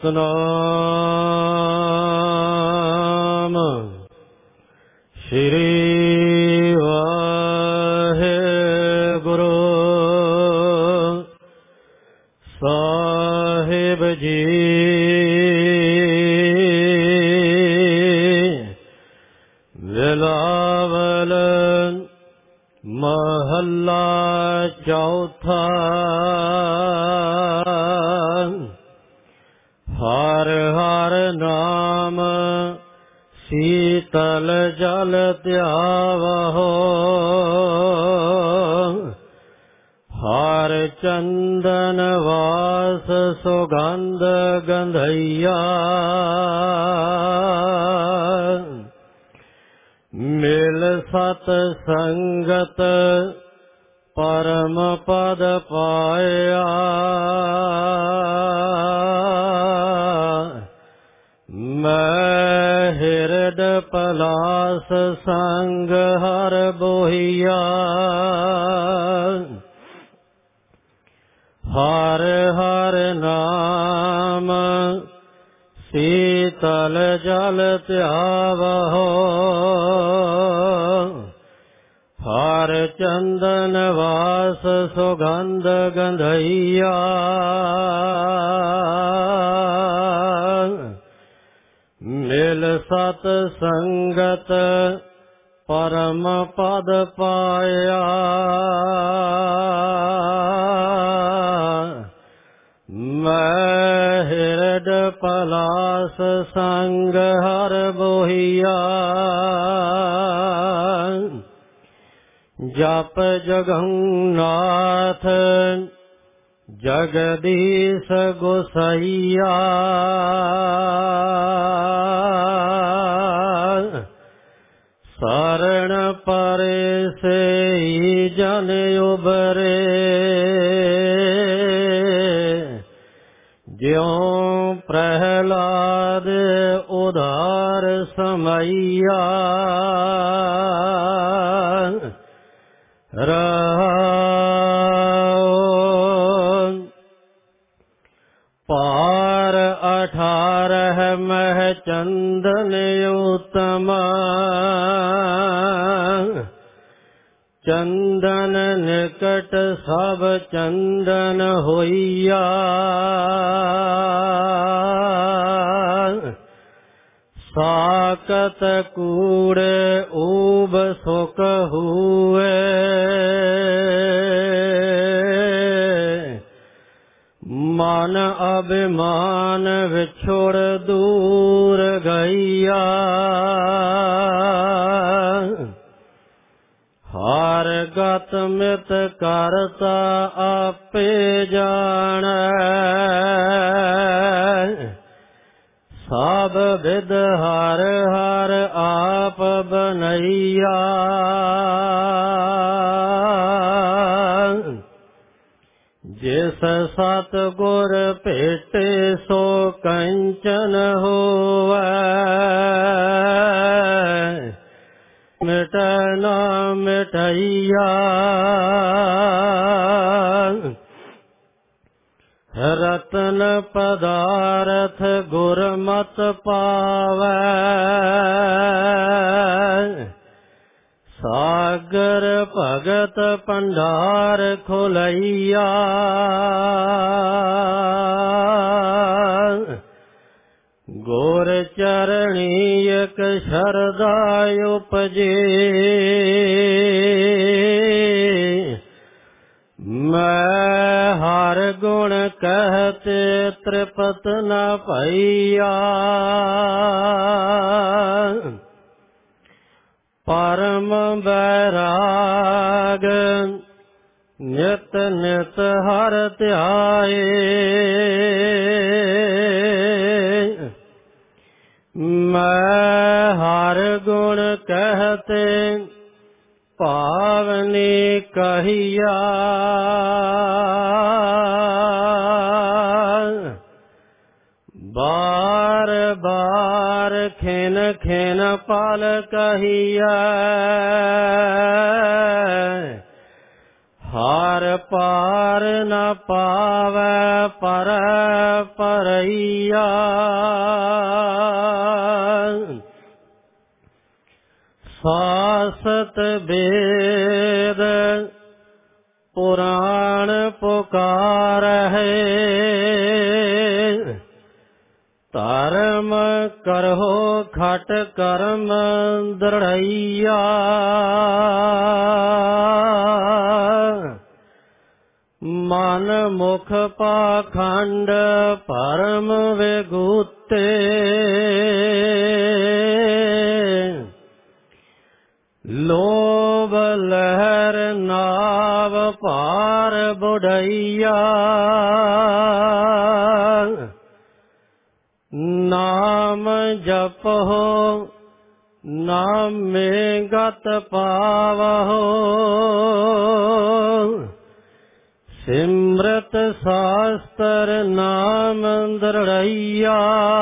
ਸਤਿਨਾਮ ਸ਼੍ਰੀ ਵਾਹਿਗੁਰੂ ਸਾਹਿਬ ਜੀ। ਵਿਲਾਵਲ ਮਹੱਲਾ ਚੌਥਾ। ਹਰ ਹਰ ਨਾਮ ਸੀਤਲ ਜਲ ਧਿਆਵਹੁ। ਹਰ ਚੰਦਨ ਵਾਸ ਸੁਗੰਧ ਗੰਧਈਆ। ਮਿਲ ਸਤ ਸੰਗਤ ਪਰਮ ਪਦ ਪਾਇਆ। ਮੈਂ ਹਿਰਦ ਪਲਾਸ ਸੰਗ ਹਰ ਬੋਹੀਆ। ਹਰ ਹਰ ਨਾਮ ਸੀਤਲ ਜਲ ਧਿਆਵਹੁ। ਹਰ ਚੰਦਨ ਵਾਸ ਸੁਗੰਧ ਗੰਧਈਆ। ਮਿਲ ਸਤ ਸੰਗਤ ਪਰਮ ਪਦ ਪਾਇਆ। ਮੈਂ ਹਿਰਦ ਪਲਾਸ ਸੰਗ ਹਰ ਬੋਹੀਆ। ਜਪ ਜਗੰਨਾਥ ਜਗਦੀਸ਼ ਗੋਸਾਈਆ। ਸਰਣ ਪਰੇ ਸੇ ਜਨ ਉਬਰੇ। ਜਿਉ ਪ੍ਰਹਿਲਾਦ ਉਧਾਰ ਸਮਈਆ। ਪਾਰ 18 ਮਹ ਚੰਦਨ ਉਤਮ। ਚੰਦਨ ਨਿਕਟ ਸਭ ਚੰਦਨ ਹੋਈਆ। ਸਾਕਤ ਕੂੜੇ ਊਬ ਸੁਖ ਹੂਏ। ਮਨ ਅਭਿਮਾਨ ਵਿਛੋੜ ਦੂਰ ਗਈਆ। ਹਰ ਗਤ ਮਿਤ ਕਰਤਾ ਆਪੇ ਜਾਣੈ। ਸਭ ਵਿਦ ਹਰ ਹਰ ਆਪ ਬਨਈਆ। ਜਿਸ ਸਤ ਗੁਰ ਭੇਟੇ ਸੋ ਕੰਚਨ ਹੋਵੈ। ਮਿਟੈ ਨਾ ਮਿਟਈਆ। ਰਤਨ ਪਦਾਰਥ ਗੁਰਮਤਿ ਪਾਵੈ। ਸਾਗਰ ਭਗਤ ਭੰਡਾਰ ਖੁਲਈਆ। ਗੁਰ ਚਰਣੀ ਇਕ ਸ਼ਰਧਾ ਉਪਜੇ। ਮੈਂ ਹਰ ਗੁਣ ਕਹਿਤੇ ਤ੍ਰਿਪਤ ਨ ਭਈਆ। ਪਰਮ ਬੈਰਾਗ ਨਿਤ ਨਿਤ ਹਰ ਧਿਆਏ। ਮੈਂ ਹਰ ਗੁਣ ਕਹਿਤੇ ਪਾਵਨੀ ਕਹੀਆ। ਬਾਰ ਬਾਰ ਖਿਨ ਖਿਨ ਪਲ ਕਹੀਐ। ਹਾਰ ਪਾਰ ਨ ਪਾਵੈ ਪਰ ਪਰਈਆ। ਸਾਸਤ ਵੇਦ ਪੁਰਾਣ ਪੁਕਾਰਹਿ। ਧਰਮ ਕਰਹੁ ਖਟ ਕਰਮ ਦ੍ਰਿੜਈਆ। ਮਨ ਮੁਖ ਪਾਖੰਡ ਭਰਮ ਵਿਗੂਤੇ। ਲੋਭ ਲਹਿਰ ਨਾਵ ਭਾਰ ਬੁੜਈਆ। ਨਾਮ ਜਪਹੁ ਨਾਮੇ ਗਤ ਪਾਵਹੁ। ਸਿਮਰਤ ਸਾਸਤਰ ਨਾਮ ਦ੍ਰਿੜਈਆ।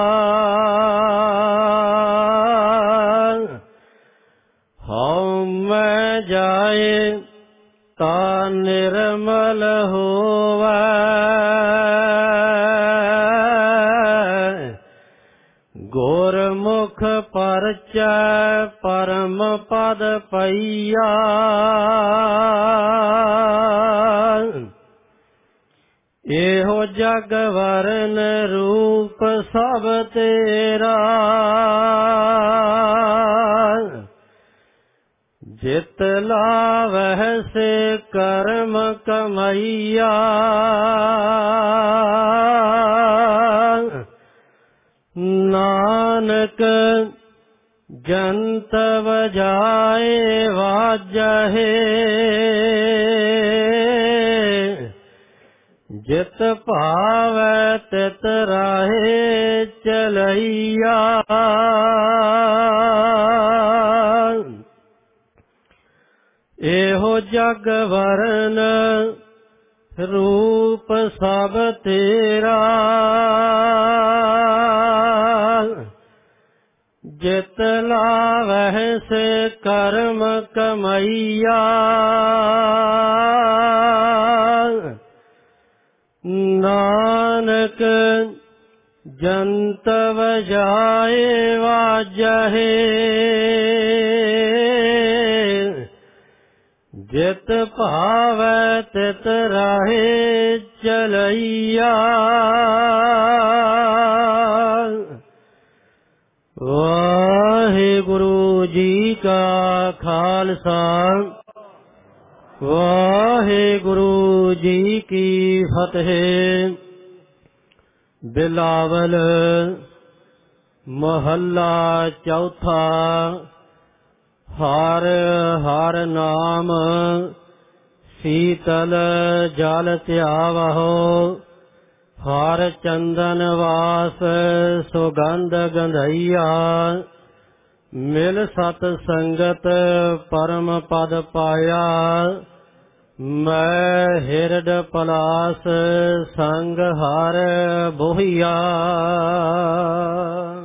ਹਉ ਮੈਂ ਜਾਏ ਤਾ ਨਿਰਮਲ ਹੋਵੈ। ਗੁਰਮੁਖ ਪਰਚੈ ਪਰਮ ਪਦ ਪਈਆ। ਇਹੋ ਜਗ ਵਰਨ ਰੂਪ ਸਭ ਤੇਰਾ। ਜਿਤ ਲਾਵਹਿ ਸੇ ਕਰਮ ਕਮਈਆ। ਨਾਨਕ ਜੰਤ ਵਜਾਏ ਵਾਜਹਿ। ਜਿਤ ਭਾਵੈ ਤਿਤ ਰਾਹੇ ਚਲਈਆ। ਇਹੋ ਜਗ ਵਰਨ ਰੂਪ ਸਭ ਤੇਰਾ। ਜਿਤ ਲਾਵਹਿ ਸੇ ਕਰਮ ਕਮਈਆ। ਨਾਨਕ ਜੰਤ ਵਜਾਏ ਵਾਜਹਿ। ਜਿਤ ਭਾਵੈ ਤਿਤ ਰਾਹੇ ਚਲਈਆ। ਵਾਹਿਗੁਰੂ ਜੀ ਕਾ ਖਾਲਸਾ ਵਾਹਿਗੁਰੂ ਜੀ ਕੀ ਫਤਿਹ। ਬਿਲਾਵਲ ਮਹੱਲਾ ਚੌਥਾ। ਹਰਿ ਹਰਿ ਨਾਮ ਸੀਤਲ ਜਲ ਧਿਆਵਹੁ। ਹਰਿ ਚੰਦਨ ਵਾਸ ਸੁਗੰਧ ਗੰਧਈਆ। ਮਿਲ ਸਤ ਸੰਗਤ ਪਰਮ ਪਦ ਪਾਇਆ। ਮੈਂ ਹਿਰਡ ਪਲਾਸ ਸੰਗ ਹਰਿ ਬੋਹੀਆ।